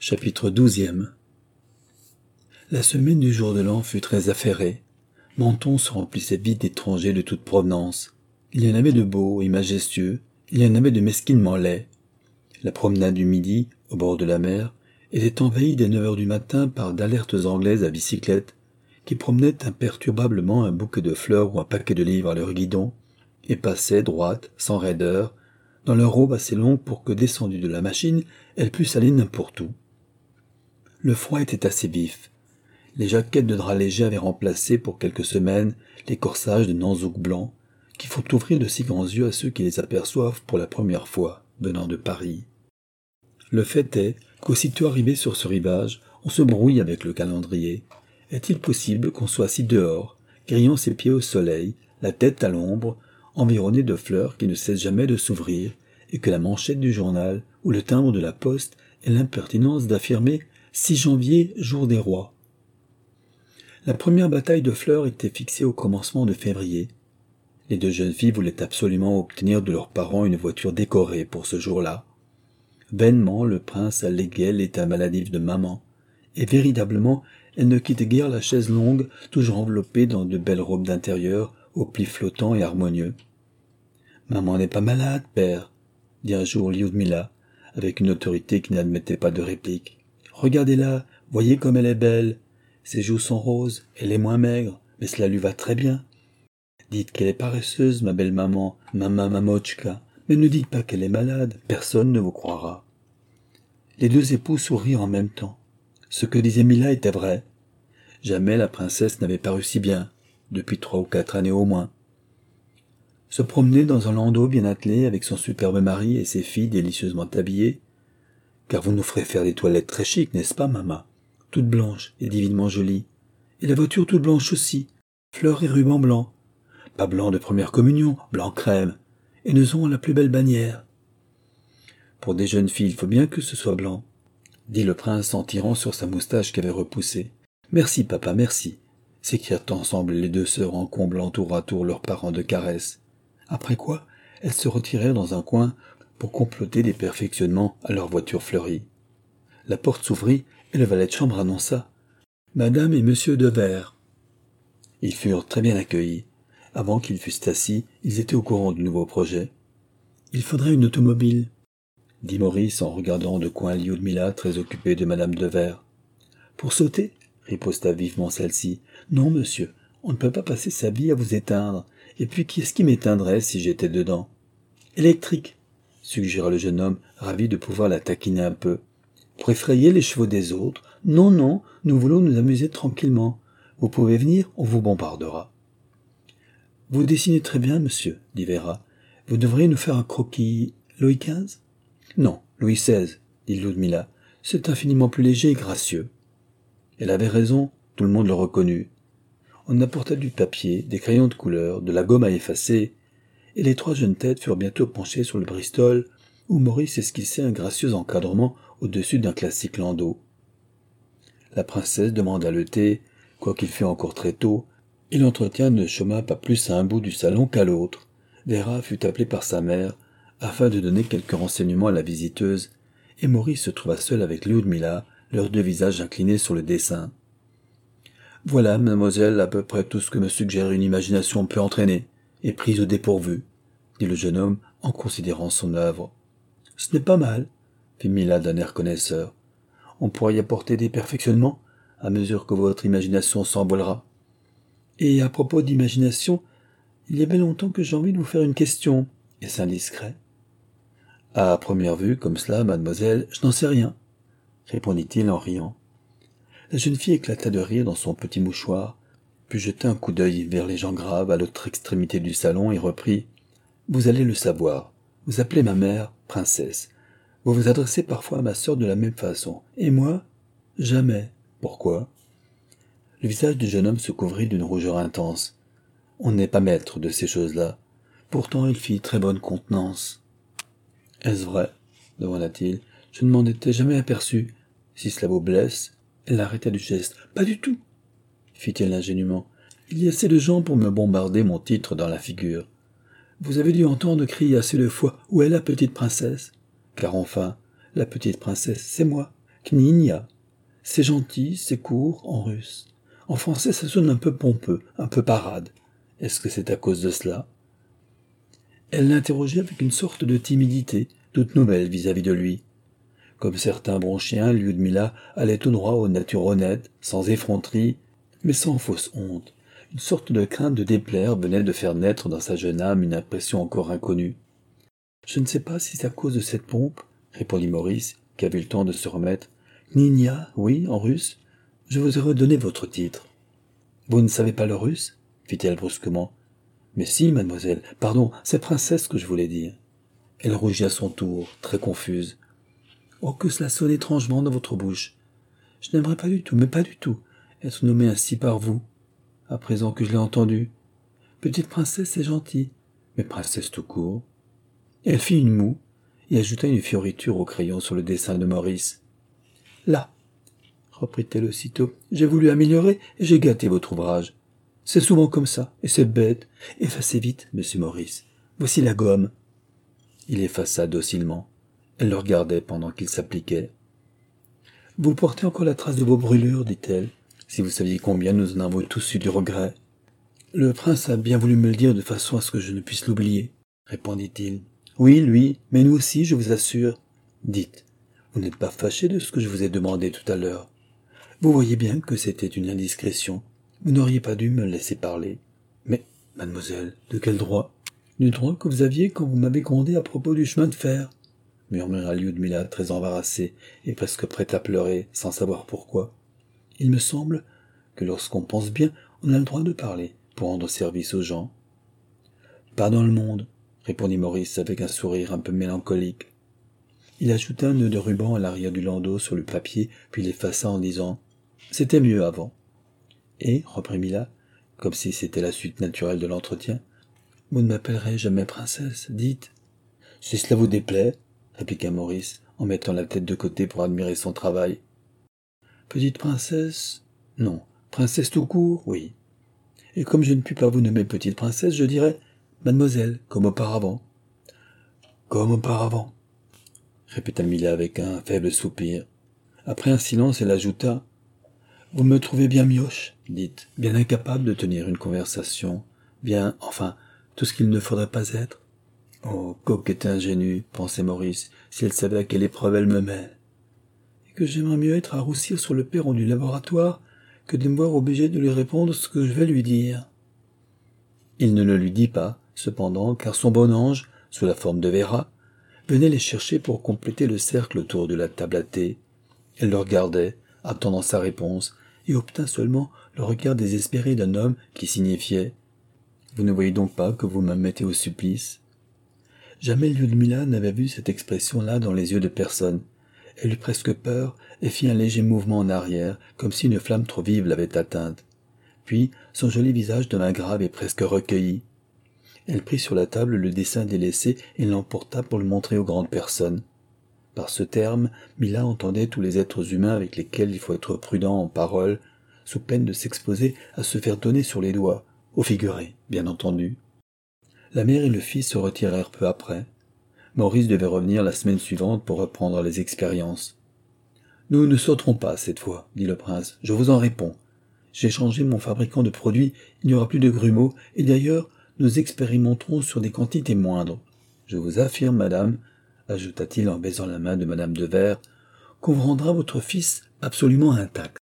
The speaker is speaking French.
Chapitre 12. La semaine du jour de l'an fut très affairée. Menton se remplissait vite d'étrangers de toute provenance. Il y en avait de beaux et majestueux, il y en avait de mesquinement laids. La promenade du midi, au bord de la mer, était envahie dès 9 heures du matin par d'alertes anglaises à bicyclette, qui promenaient imperturbablement un bouquet de fleurs ou un paquet de livres à leur guidon, et passaient droites, sans raideur, dans leur robe assez longue pour que, descendues de la machine, elles pussent aller n'importe où. Le froid était assez vif. Les jaquettes de drap léger avaient remplacé pour quelques semaines les corsages de nanzouk blanc, qui font ouvrir de si grands yeux à ceux qui les aperçoivent pour la première fois, venant de Paris. Le fait est qu'aussitôt arrivé sur ce rivage, on se brouille avec le calendrier. Est-il possible qu'on soit assis dehors, grillant ses pieds au soleil, la tête à l'ombre, environné de fleurs qui ne cessent jamais de s'ouvrir, et que la manchette du journal ou le timbre de la poste ait l'impertinence d'affirmer 6 janvier, jour des rois. La première bataille de fleurs était fixée au commencement de février. Les 2 jeunes filles voulaient absolument obtenir de leurs parents une voiture décorée pour ce jour-là. Vainement, le prince alléguait l'état maladif de maman, et véritablement, elle ne quittait guère la chaise longue, toujours enveloppée dans de belles robes d'intérieur, aux plis flottants et harmonieux. « Maman n'est pas malade, père, » dit un jour Lyudmila, avec une autorité qui n'admettait pas de réplique. « Regardez-la, voyez comme elle est belle. Ses joues sont roses, elle est moins maigre, mais cela lui va très bien. Dites qu'elle est paresseuse, ma belle maman, mamochka, mais ne dites pas qu'elle est malade, personne ne vous croira. » Les 2 époux sourirent en même temps. Ce que disait Mila était vrai. Jamais la princesse n'avait paru si bien, depuis 3 ou 4 années au moins. Se promener dans un landau bien attelé avec son superbe mari et ses filles délicieusement habillées, car vous nous ferez faire des toilettes très chics, n'est-ce pas, maman? Toute blanche et divinement jolie. Et la voiture toute blanche aussi, fleurs et rubans blancs. Pas blanc de première communion, blanc crème. Et nous aurons la plus belle bannière. Pour des jeunes filles, il faut bien que ce soit blanc, dit le prince en tirant sur sa moustache qu'avait repoussée. Merci, papa, merci, s'écrièrent ensemble les 2 sœurs en comblant tour à tour leurs parents de caresses. Après quoi, elles se retirèrent dans un coin pour comploter des perfectionnements à leur voiture fleurie. La porte s'ouvrit et le valet de chambre annonça « Madame et Monsieur de Vert ». Ils furent très bien accueillis. Avant qu'ils fussent assis, ils étaient au courant du nouveau projet. « Il faudrait une automobile », dit Maurice en regardant de coin Lyudmila très occupée de Madame de Vert. « Pour sauter ?» riposta vivement celle-ci. « Non, monsieur, on ne peut pas passer sa vie à vous éteindre. Et puis qui est-ce qui m'éteindrait si j'étais dedans ?»« Électrique », suggéra le jeune homme, ravi de pouvoir la taquiner un peu. « Pour effrayer les chevaux des autres. Non, non, nous voulons nous amuser tranquillement. Vous pouvez venir, on vous bombardera. »« Vous dessinez très bien, monsieur, » dit Vera. « Vous devriez nous faire un croquis. Louis XV ?»« Non, Louis XVI, » dit Lyudmila. « C'est infiniment plus léger et gracieux. » Elle avait raison, tout le monde le reconnut. On apporta du papier, des crayons de couleur, de la gomme à effacer, et les 3 jeunes têtes furent bientôt penchées sur le Bristol, où Maurice esquissait un gracieux encadrement au-dessus d'un classique landau. La princesse demanda le thé, quoiqu'il fût encore très tôt, et l'entretien ne chôma pas plus à un bout du salon qu'à l'autre. Vera fut appelée par sa mère, afin de donner quelques renseignements à la visiteuse, et Maurice se trouva seul avec Lyudmila, leurs 2 visages inclinés sur le dessin. « Voilà, mademoiselle, à peu près tout ce que me suggère une imagination peu entraînée, et prise au dépourvu, » dit le jeune homme en considérant son œuvre. « Ce n'est pas mal, » fit Mila d'un air connaisseur. « On pourra y apporter des perfectionnements, à mesure que votre imagination s'envolera. Et à propos d'imagination, il y avait longtemps que j'ai envie de vous faire une question. Est-ce indiscret ? » « À première vue, comme cela, mademoiselle, je n'en sais rien, » répondit-il en riant. La jeune fille éclata de rire dans son petit mouchoir, puis jeta un coup d'œil vers les gens graves à l'autre extrémité du salon et reprit « Vous allez le savoir. Vous appelez ma mère princesse. Vous vous adressez parfois à ma sœur de la même façon. Et moi, jamais. Pourquoi ?» Le visage du jeune homme se couvrit d'une rougeur intense. On n'est pas maître de ces choses-là. Pourtant, il fit très bonne contenance. « Est-ce vrai ?» demanda-t-il. « Je ne m'en étais jamais aperçu. Si cela vous blesse... » Elle arrêta du geste. « Pas du tout, » fit-il ingénument. « Il y a assez de gens pour me bombarder mon titre dans la figure. Vous avez dû entendre crier assez de fois « Où est la petite princesse ?» Car enfin, la petite princesse, c'est moi, Kninia. C'est gentil, c'est court, en russe. En français, ça sonne un peu pompeux, un peu parade. Est-ce que c'est à cause de cela? Elle l'interrogeait avec une sorte de timidité, toute nouvelle vis-à-vis de lui. Comme certains bons chiens, Lyudmila allait tout droit aux natures honnêtes, sans effronterie, mais sans fausse honte. Une sorte de crainte de déplaire venait de faire naître dans sa jeune âme une impression encore inconnue. « Je ne sais pas si c'est à cause de cette pompe, » répondit Maurice, qui avait eu le temps de se remettre. « Kninia, oui, en russe. Je vous ai redonné votre titre. »« Vous ne savez pas le russe ?» fit-elle brusquement. « Mais si, mademoiselle, pardon, c'est princesse que je voulais dire. » Elle rougit à son tour, très confuse. « Oh, que cela sonne étrangement dans votre bouche. Je n'aimerais pas du tout, mais pas du tout, être nommée ainsi par vous, à présent que je l'ai entendu. Petite princesse, c'est gentil, mais princesse tout court. » Elle fit une moue et ajouta une fioriture au crayon sur le dessin de Maurice. « Là, reprit-elle aussitôt, j'ai voulu améliorer et j'ai gâté votre ouvrage. C'est souvent comme ça, et c'est bête. Effacez vite, monsieur Maurice. Voici la gomme. » Il effaça docilement. Elle le regardait pendant qu'il s'appliquait. « Vous portez encore la trace de vos brûlures, dit-elle. Si vous saviez combien nous en avons tous eu du regret. »« Le prince a bien voulu me le dire de façon à ce que je ne puisse l'oublier, » répondit-il. « Oui, lui, mais nous aussi, je vous assure. Dites, vous n'êtes pas fâché de ce que je vous ai demandé tout à l'heure. Vous voyez bien que c'était une indiscrétion. Vous n'auriez pas dû me laisser parler. Mais, mademoiselle, de quel droit? Du droit que vous aviez quand vous m'avez grondé à propos du chemin de fer, murmura Lyudmila, très embarrassée et presque prête à pleurer, sans savoir pourquoi. Il me semble que lorsqu'on pense bien, on a le droit de parler pour rendre service aux gens. Pas dans le monde, répondit Maurice avec un sourire un peu mélancolique. Il ajouta un nœud de ruban à l'arrière du landau sur le papier, puis l'effaça en disant « C'était mieux avant. » Et, reprit Mila, comme si c'était la suite naturelle de l'entretien, « Vous ne m'appellerez jamais princesse, dites. »« Si cela vous déplaît, » répliqua Maurice, en mettant la tête de côté pour admirer son travail. « Petite princesse, non. Princesse tout court, oui. Et comme je ne puis pas vous nommer petite princesse, je dirais mademoiselle, comme auparavant. »« Comme auparavant, » répéta Mila avec un faible soupir. Après un silence, elle ajouta « Vous me trouvez bien mioche, dites, bien incapable de tenir une conversation, bien, enfin, tout ce qu'il ne faudrait pas être. » Oh, coquette ingénue, pensait Maurice, si elle savait à quelle épreuve elle me met. Et que j'aimerais mieux être à roussir sur le perron du laboratoire que de me voir obligé de lui répondre ce que je vais lui dire. Il ne le lui dit pas, cependant, car son bon ange, sous la forme de Véra, venait les chercher pour compléter le cercle autour de la table à thé. Elle le regardait, attendant sa réponse, et obtint seulement le regard désespéré d'un homme qui signifiait « Vous ne voyez donc pas que vous me mettez au supplice ?» Jamais Lyudmila n'avait vu cette expression-là dans les yeux de personne. Elle eut presque peur et fit un léger mouvement en arrière, comme si une flamme trop vive l'avait atteinte. Puis son joli visage devint grave et presque recueilli. Elle prit sur la table le dessin délaissé et l'emporta pour le montrer aux grandes personnes. Par ce terme, Mila entendait tous les êtres humains avec lesquels il faut être prudent en parole, sous peine de s'exposer à se faire donner sur les doigts, au figuré, bien entendu. La mère et le fils se retirèrent peu après. Maurice devait revenir la semaine suivante pour reprendre les expériences. « Nous ne sauterons pas cette fois, dit le prince, je vous en réponds. J'ai changé mon fabricant de produits, il n'y aura plus de grumeaux, et d'ailleurs, nous expérimenterons sur des quantités moindres. Je vous affirme, madame, ajouta-t-il en baisant la main de madame de Vert, qu'on vous rendra votre fils absolument intact.